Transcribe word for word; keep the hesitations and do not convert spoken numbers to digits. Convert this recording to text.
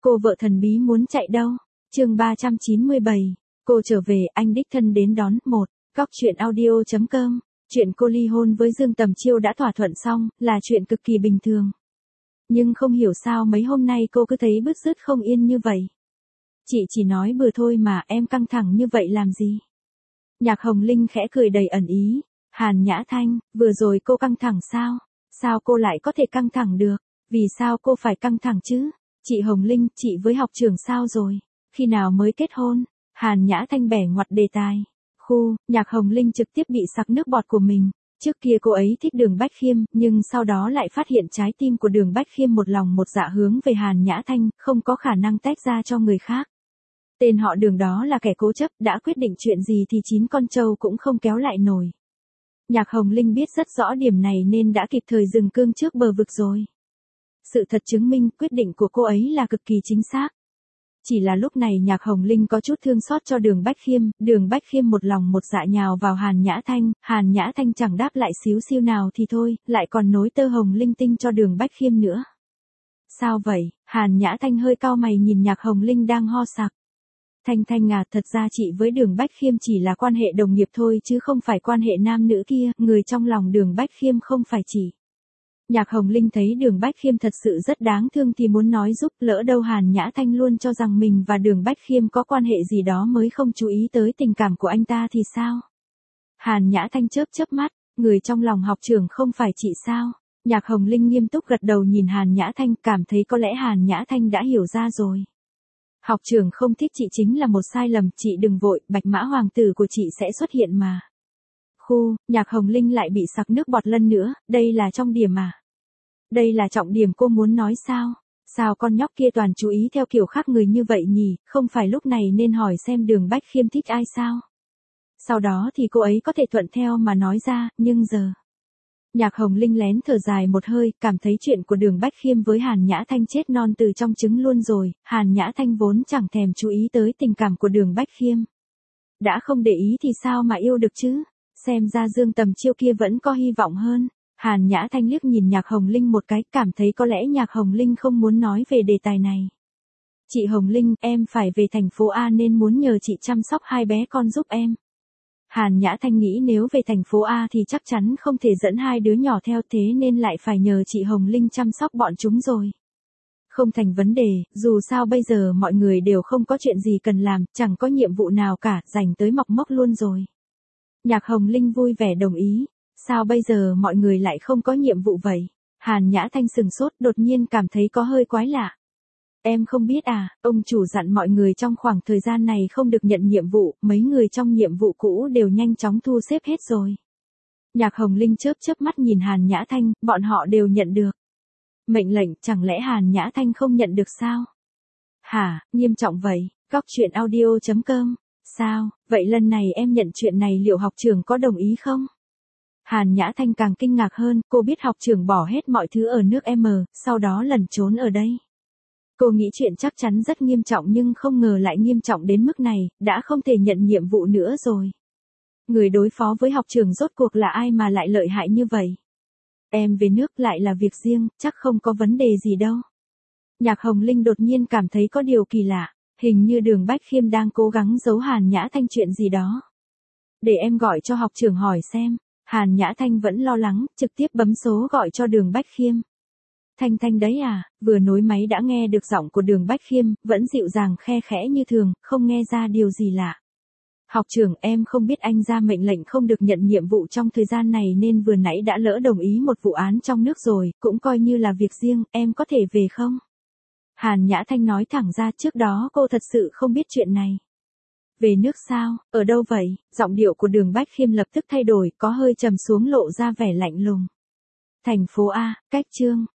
Cô vợ thần bí muốn chạy đâu? Chương ba trăm chín mươi bảy. Cô trở về, anh đích thân đến đón. Một. Góc truyện audio chấm com. Chuyện cô ly hôn với Dương Tầm Chiêu đã thỏa thuận xong, là chuyện cực kỳ bình thường. Nhưng không hiểu sao mấy hôm nay cô cứ thấy bứt rứt không yên như vậy. Chị chỉ nói bừa thôi mà, em căng thẳng như vậy làm gì? Nhạc Hồng Linh khẽ cười đầy ẩn ý. Hàn Nhã Thanh, vừa rồi cô căng thẳng sao? Sao cô lại có thể căng thẳng được? Vì sao cô phải căng thẳng chứ? Chị Hồng Linh, chị với học trưởng sao rồi? Khi nào mới kết hôn? Hàn Nhã Thanh bẻ ngoặt đề tài. Khu, Nhạc Hồng Linh trực tiếp bị sặc nước bọt của mình. Trước kia cô ấy thích Đường Bách Khiêm, nhưng sau đó lại phát hiện trái tim của Đường Bách Khiêm một lòng một dạ hướng về Hàn Nhã Thanh, không có khả năng tách ra cho người khác. Tên họ Đường đó là kẻ cố chấp, đã quyết định chuyện gì thì chín con trâu cũng không kéo lại nổi. Nhạc Hồng Linh biết rất rõ điểm này nên đã kịp thời dừng cương trước bờ vực rồi. Sự thật chứng minh quyết định của cô ấy là cực kỳ chính xác. Chỉ là lúc này Nhạc Hồng Linh có chút thương xót cho Đường Bách Khiêm, Đường Bách Khiêm một lòng một dạ nhào vào Hàn Nhã Thanh, Hàn Nhã Thanh chẳng đáp lại xíu xiu nào thì thôi, lại còn nối tơ hồng linh tinh cho Đường Bách Khiêm nữa. Sao vậy? Hàn Nhã Thanh hơi cau mày nhìn Nhạc Hồng Linh đang ho sặc. Thanh Thanh à, thật ra chị với Đường Bách Khiêm chỉ là quan hệ đồng nghiệp thôi chứ không phải quan hệ nam nữ kia, người trong lòng Đường Bách Khiêm không phải chị. Nhạc Hồng Linh thấy Đường Bách Khiêm thật sự rất đáng thương thì muốn nói giúp, lỡ đâu Hàn Nhã Thanh luôn cho rằng mình và Đường Bách Khiêm có quan hệ gì đó mới không chú ý tới tình cảm của anh ta thì sao? Hàn Nhã Thanh chớp chớp mắt, người trong lòng học trưởng không phải chị sao? Nhạc Hồng Linh nghiêm túc gật đầu nhìn Hàn Nhã Thanh, cảm thấy có lẽ Hàn Nhã Thanh đã hiểu ra rồi. Học trưởng không thích chị chính là một sai lầm, chị đừng vội, bạch mã hoàng tử của chị sẽ xuất hiện mà. Khu, Nhạc Hồng Linh lại bị sặc nước bọt lần nữa, đây là trọng điểm à? Đây là trọng điểm cô muốn nói sao? Sao con nhóc kia toàn chú ý theo kiểu khác người như vậy nhỉ, không phải lúc này nên hỏi xem Đường Bách Khiêm thích ai sao? Sau đó thì cô ấy có thể thuận theo mà nói ra, nhưng giờ... Nhạc Hồng Linh lén thở dài một hơi, cảm thấy chuyện của Đường Bách Khiêm với Hàn Nhã Thanh chết non từ trong trứng luôn rồi, Hàn Nhã Thanh vốn chẳng thèm chú ý tới tình cảm của Đường Bách Khiêm. Đã không để ý thì sao mà yêu được chứ? Xem ra Dương Tầm Chiêu kia vẫn có hy vọng hơn. Hàn Nhã Thanh liếc nhìn Nhạc Hồng Linh một cái, cảm thấy có lẽ Nhạc Hồng Linh không muốn nói về đề tài này. Chị Hồng Linh, em phải về thành phố A nên muốn nhờ chị chăm sóc hai bé con giúp em. Hàn Nhã Thanh nghĩ nếu về thành phố A thì chắc chắn không thể dẫn hai đứa nhỏ theo, thế nên lại phải nhờ chị Hồng Linh chăm sóc bọn chúng rồi. Không thành vấn đề, dù sao bây giờ mọi người đều không có chuyện gì cần làm, chẳng có nhiệm vụ nào cả, rảnh tới mọc mốc luôn rồi. Nhạc Hồng Linh vui vẻ đồng ý. Sao bây giờ mọi người lại không có nhiệm vụ vậy? Hàn Nhã Thanh sừng sốt, đột nhiên cảm thấy có hơi quái lạ. Em không biết à, ông chủ dặn mọi người trong khoảng thời gian này không được nhận nhiệm vụ, mấy người trong nhiệm vụ cũ đều nhanh chóng thu xếp hết rồi. Nhạc Hồng Linh chớp chớp mắt nhìn Hàn Nhã Thanh, bọn họ đều nhận được. Mệnh lệnh, chẳng lẽ Hàn Nhã Thanh không nhận được sao? Hả, nghiêm trọng vậy? Góc truyện audio chấm com. Sao, vậy lần này em nhận chuyện này liệu học trưởng có đồng ý không? Hàn Nhã Thanh càng kinh ngạc hơn, cô biết học trưởng bỏ hết mọi thứ ở nước M, sau đó lẩn trốn ở đây. Cô nghĩ chuyện chắc chắn rất nghiêm trọng nhưng không ngờ lại nghiêm trọng đến mức này, đã không thể nhận nhiệm vụ nữa rồi. Người đối phó với học trưởng rốt cuộc là ai mà lại lợi hại như vậy? Em về nước lại là việc riêng, chắc không có vấn đề gì đâu. Nhạc Hồng Linh đột nhiên cảm thấy có điều kỳ lạ, hình như Đường Bách Khiêm đang cố gắng giấu Hàn Nhã Thanh chuyện gì đó. Để em gọi cho học trưởng hỏi xem. Hàn Nhã Thanh vẫn lo lắng, trực tiếp bấm số gọi cho Đường Bách Khiêm. Thanh Thanh đấy à, vừa nối máy đã nghe được giọng của Đường Bách Khiêm, vẫn dịu dàng khe khẽ như thường, không nghe ra điều gì lạ. Học trưởng, em không biết anh ra mệnh lệnh không được nhận nhiệm vụ trong thời gian này nên vừa nãy đã lỡ đồng ý một vụ án trong nước rồi, cũng coi như là việc riêng, em có thể về không? Hàn Nhã Thanh nói thẳng ra, trước đó cô thật sự không biết chuyện này. Về nước sao, ở đâu vậy? Giọng điệu của Đường Bách Khiêm lập tức thay đổi, có hơi trầm xuống lộ ra vẻ lạnh lùng. Thành phố A, cách Trương,